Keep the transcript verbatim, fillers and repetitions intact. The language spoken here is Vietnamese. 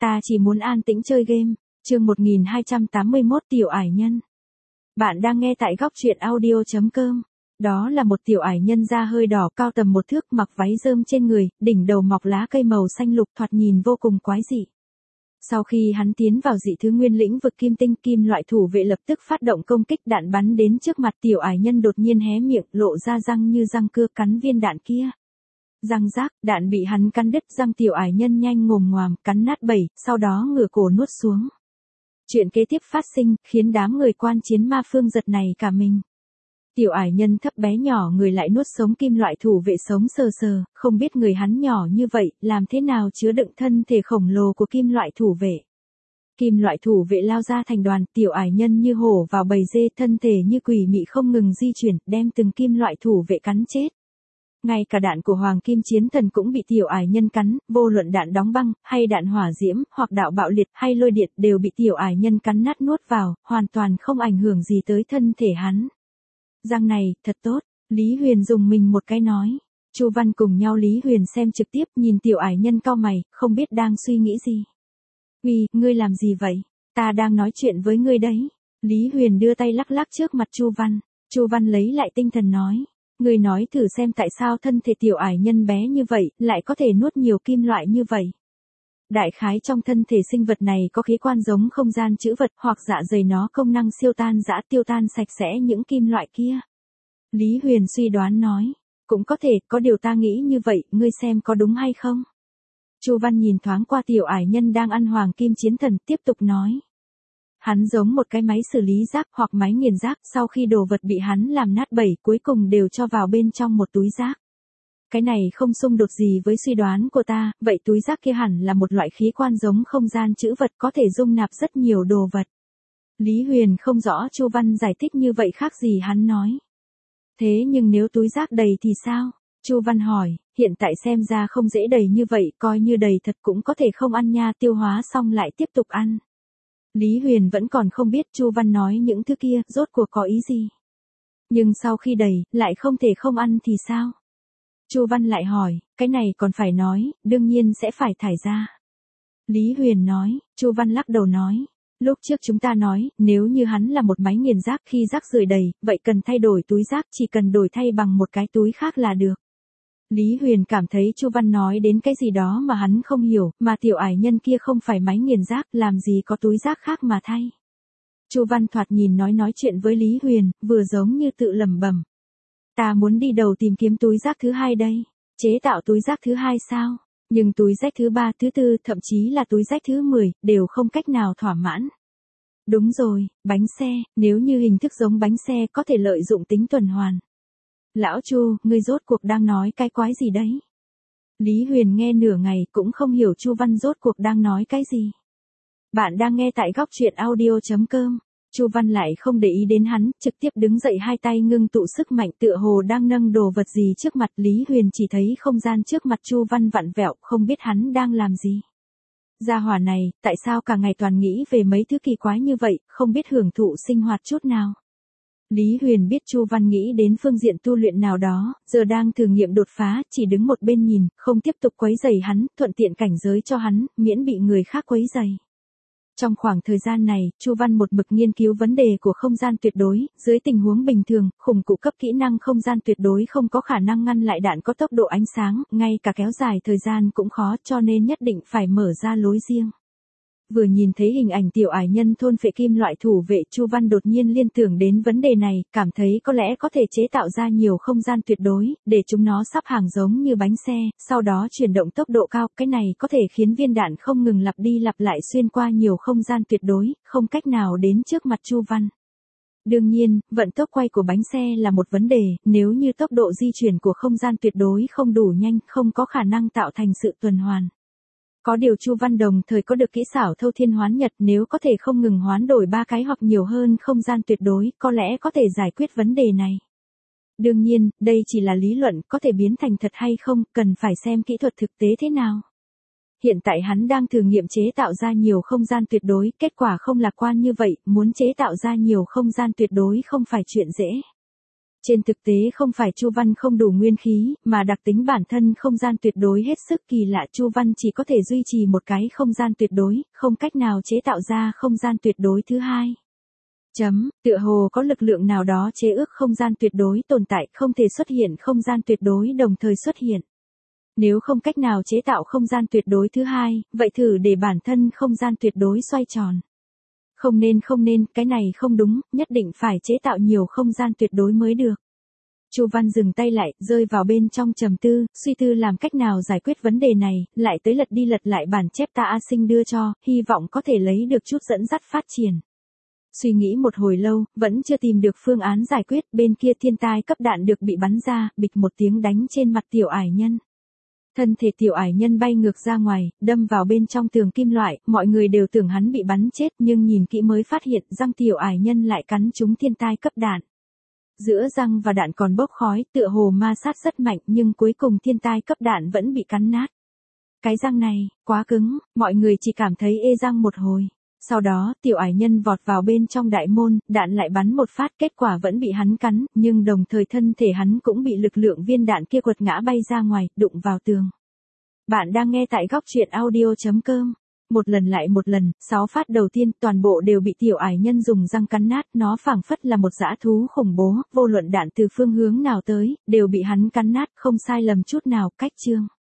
Ta chỉ muốn an tĩnh chơi game. Chương một nghìn hai trăm tám mươi mốt Tiểu ải nhân. Bạn đang nghe tại góc truyện audio chấm com. Đó là một tiểu ải nhân da hơi đỏ, cao tầm một thước, mặc váy rơm trên người, đỉnh đầu mọc lá cây màu xanh lục, thoạt nhìn vô cùng quái dị. Sau khi hắn tiến vào dị thứ nguyên lĩnh vực kim tinh, kim loại thủ vệ lập tức phát động công kích, đạn bắn đến trước mặt tiểu ải nhân đột nhiên hé miệng, lộ ra răng như răng cưa cắn viên đạn kia. Răng rác, đạn bị hắn cắn đứt, răng tiểu ải nhân nhanh ngồm ngoàm, cắn nát bẩy, sau đó ngửa cổ nuốt xuống. Chuyện kế tiếp phát sinh, khiến đám người quan chiến ma phương giật này cả mình. Tiểu ải nhân thấp bé nhỏ người lại nuốt sống kim loại thủ vệ sống sờ sờ, không biết người hắn nhỏ như vậy, làm thế nào chứa đựng thân thể khổng lồ của kim loại thủ vệ. Kim loại thủ vệ lao ra thành đoàn, tiểu ải nhân như hổ vào bầy dê, thân thể như quỷ mị không ngừng di chuyển, đem từng kim loại thủ vệ cắn chết. Ngay cả đạn của Hoàng Kim Chiến Thần cũng bị tiểu ải nhân cắn, vô luận đạn đóng băng, hay đạn hỏa diễm, hoặc đạo bạo liệt, hay lôi điện đều bị tiểu ải nhân cắn nát nuốt vào, hoàn toàn không ảnh hưởng gì tới thân thể hắn. Răng này, thật tốt, Lý Huyền dùng mình một cái nói. Chu Văn cùng nhau Lý Huyền xem trực tiếp, nhìn tiểu ải nhân cau mày, không biết đang suy nghĩ gì. Uy, ngươi làm gì vậy? Ta đang nói chuyện với ngươi đấy. Lý Huyền đưa tay lắc lắc trước mặt Chu Văn. Chu Văn lấy lại tinh thần nói. Ngươi nói thử xem tại sao thân thể tiểu ải nhân bé như vậy, lại có thể nuốt nhiều kim loại như vậy. Đại khái trong thân thể sinh vật này có khí quan giống không gian trữ vật, hoặc dạ dày nó công năng siêu tan rã, tiêu tan sạch sẽ những kim loại kia. Lý Huyền suy đoán nói. Cũng có thể, có điều ta nghĩ như vậy, ngươi xem có đúng hay không? Chu Văn nhìn thoáng qua tiểu ải nhân đang ăn Hoàng Kim Chiến Thần, tiếp tục nói. Hắn giống một cái máy xử lý rác hoặc máy nghiền rác, sau khi đồ vật bị hắn làm nát bẩy, cuối cùng đều cho vào bên trong một túi rác. Cái này không xung đột gì với suy đoán của ta, vậy túi rác kia hẳn là một loại khí quan giống không gian trữ vật, có thể dung nạp rất nhiều đồ vật. Lý Huyền không rõ Chu Văn giải thích như vậy khác gì hắn nói. Thế nhưng nếu túi rác đầy thì sao? Chu Văn hỏi, hiện tại xem ra không dễ đầy như vậy, coi như đầy thật cũng có thể không ăn nha, tiêu hóa xong lại tiếp tục ăn. Lý Huyền vẫn còn không biết Chu Văn nói những thứ kia, rốt cuộc có ý gì. Nhưng sau khi đầy, lại không thể không ăn thì sao? Chu Văn lại hỏi, cái này còn phải nói, đương nhiên sẽ phải thải ra. Lý Huyền nói, Chu Văn lắc đầu nói, lúc trước chúng ta nói, nếu như hắn là một máy nghiền rác, khi rác rưởi đầy, vậy cần thay đổi túi rác, chỉ cần đổi thay bằng một cái túi khác là được. Lý Huyền cảm thấy Chu Văn nói đến cái gì đó mà hắn không hiểu, mà tiểu ải nhân kia không phải máy nghiền rác, làm gì có túi rác khác mà thay. Chu Văn thoạt nhìn nói nói chuyện với Lý Huyền, vừa giống như tự lẩm bẩm. Ta muốn đi đầu tìm kiếm túi rác thứ hai đây. Chế tạo túi rác thứ hai sao? Nhưng túi rác thứ ba, thứ tư, thậm chí là túi rác thứ mười, đều không cách nào thỏa mãn. Đúng rồi, bánh xe, nếu như hình thức giống bánh xe có thể lợi dụng tính tuần hoàn. Lão Chu, ngươi rốt cuộc đang nói cái quái gì đấy? Lý Huyền nghe nửa ngày cũng không hiểu Chu Văn rốt cuộc đang nói cái gì. Bạn đang nghe tại góc truyện audio chấm com. Chu Văn lại không để ý đến hắn, trực tiếp đứng dậy, hai tay ngưng tụ sức mạnh, tựa hồ đang nâng đồ vật gì trước mặt. Lý Huyền chỉ thấy không gian trước mặt Chu Văn vặn vẹo, không biết hắn đang làm gì. Gia hỏa này, tại sao cả ngày toàn nghĩ về mấy thứ kỳ quái như vậy, không biết hưởng thụ sinh hoạt chút nào. Lý Huyền biết Chu Văn nghĩ đến phương diện tu luyện nào đó, giờ đang thử nghiệm đột phá, chỉ đứng một bên nhìn, không tiếp tục quấy rầy hắn, thuận tiện cảnh giới cho hắn, miễn bị người khác quấy rầy. Trong khoảng thời gian này, Chu Văn một mực nghiên cứu vấn đề của không gian tuyệt đối, dưới tình huống bình thường, khủng cụ cấp kỹ năng không gian tuyệt đối không có khả năng ngăn lại đạn có tốc độ ánh sáng, ngay cả kéo dài thời gian cũng khó, cho nên nhất định phải mở ra lối riêng. Vừa nhìn thấy hình ảnh tiểu ải nhân thôn phệ kim loại thủ vệ, Chu Văn đột nhiên liên tưởng đến vấn đề này, cảm thấy có lẽ có thể chế tạo ra nhiều không gian tuyệt đối, để chúng nó sắp hàng giống như bánh xe, sau đó chuyển động tốc độ cao, cái này có thể khiến viên đạn không ngừng lặp đi lặp lại xuyên qua nhiều không gian tuyệt đối, không cách nào đến trước mặt Chu Văn. Đương nhiên, vận tốc quay của bánh xe là một vấn đề, nếu như tốc độ di chuyển của không gian tuyệt đối không đủ nhanh, không có khả năng tạo thành sự tuần hoàn. Có điều Chu Văn đồng thời có được kỹ xảo thâu thiên hoán nhật, nếu có thể không ngừng hoán đổi ba cái hoặc nhiều hơn không gian tuyệt đối, có lẽ có thể giải quyết vấn đề này. Đương nhiên, đây chỉ là lý luận, có thể biến thành thật hay không, cần phải xem kỹ thuật thực tế thế nào. Hiện tại hắn đang thử nghiệm chế tạo ra nhiều không gian tuyệt đối, kết quả không lạc quan như vậy, muốn chế tạo ra nhiều không gian tuyệt đối không phải chuyện dễ. Trên thực tế không phải Chu Văn không đủ nguyên khí, mà đặc tính bản thân không gian tuyệt đối hết sức kỳ lạ. Chu Văn chỉ có thể duy trì một cái không gian tuyệt đối, không cách nào chế tạo ra không gian tuyệt đối thứ hai. Chấm, tựa hồ có lực lượng nào đó chế ước không gian tuyệt đối tồn tại, không thể xuất hiện không gian tuyệt đối đồng thời xuất hiện. Nếu không cách nào chế tạo không gian tuyệt đối thứ hai, vậy thử để bản thân không gian tuyệt đối xoay tròn. Không nên không nên, cái này không đúng, nhất định phải chế tạo nhiều không gian tuyệt đối mới được. Chu Văn dừng tay lại, rơi vào bên trong trầm tư, suy tư làm cách nào giải quyết vấn đề này, lại tới lật đi lật lại bản chép Ta A Sinh đưa cho, hy vọng có thể lấy được chút dẫn dắt phát triển. Suy nghĩ một hồi lâu, vẫn chưa tìm được phương án giải quyết, bên kia thiên tai cấp đạn được bị bắn ra, bịch một tiếng đánh trên mặt tiểu ải nhân. Thân thể tiểu ải nhân bay ngược ra ngoài, đâm vào bên trong tường kim loại, mọi người đều tưởng hắn bị bắn chết nhưng nhìn kỹ mới phát hiện răng tiểu ải nhân lại cắn trúng thiên tai cấp đạn. Giữa răng và đạn còn bốc khói, tựa hồ ma sát rất mạnh nhưng cuối cùng thiên tai cấp đạn vẫn bị cắn nát. Cái răng này, quá cứng, mọi người chỉ cảm thấy ê răng một hồi. Sau đó, tiểu ải nhân vọt vào bên trong đại môn, đạn lại bắn một phát, kết quả vẫn bị hắn cắn, nhưng đồng thời thân thể hắn cũng bị lực lượng viên đạn kia quật ngã bay ra ngoài, đụng vào tường. Bạn đang nghe tại góc truyện audio chấm com. Một lần lại một lần, sáu phát đầu tiên toàn bộ đều bị tiểu ải nhân dùng răng cắn nát, nó phảng phất là một dã thú khủng bố, vô luận đạn từ phương hướng nào tới, đều bị hắn cắn nát, không sai lầm chút nào, cách chương.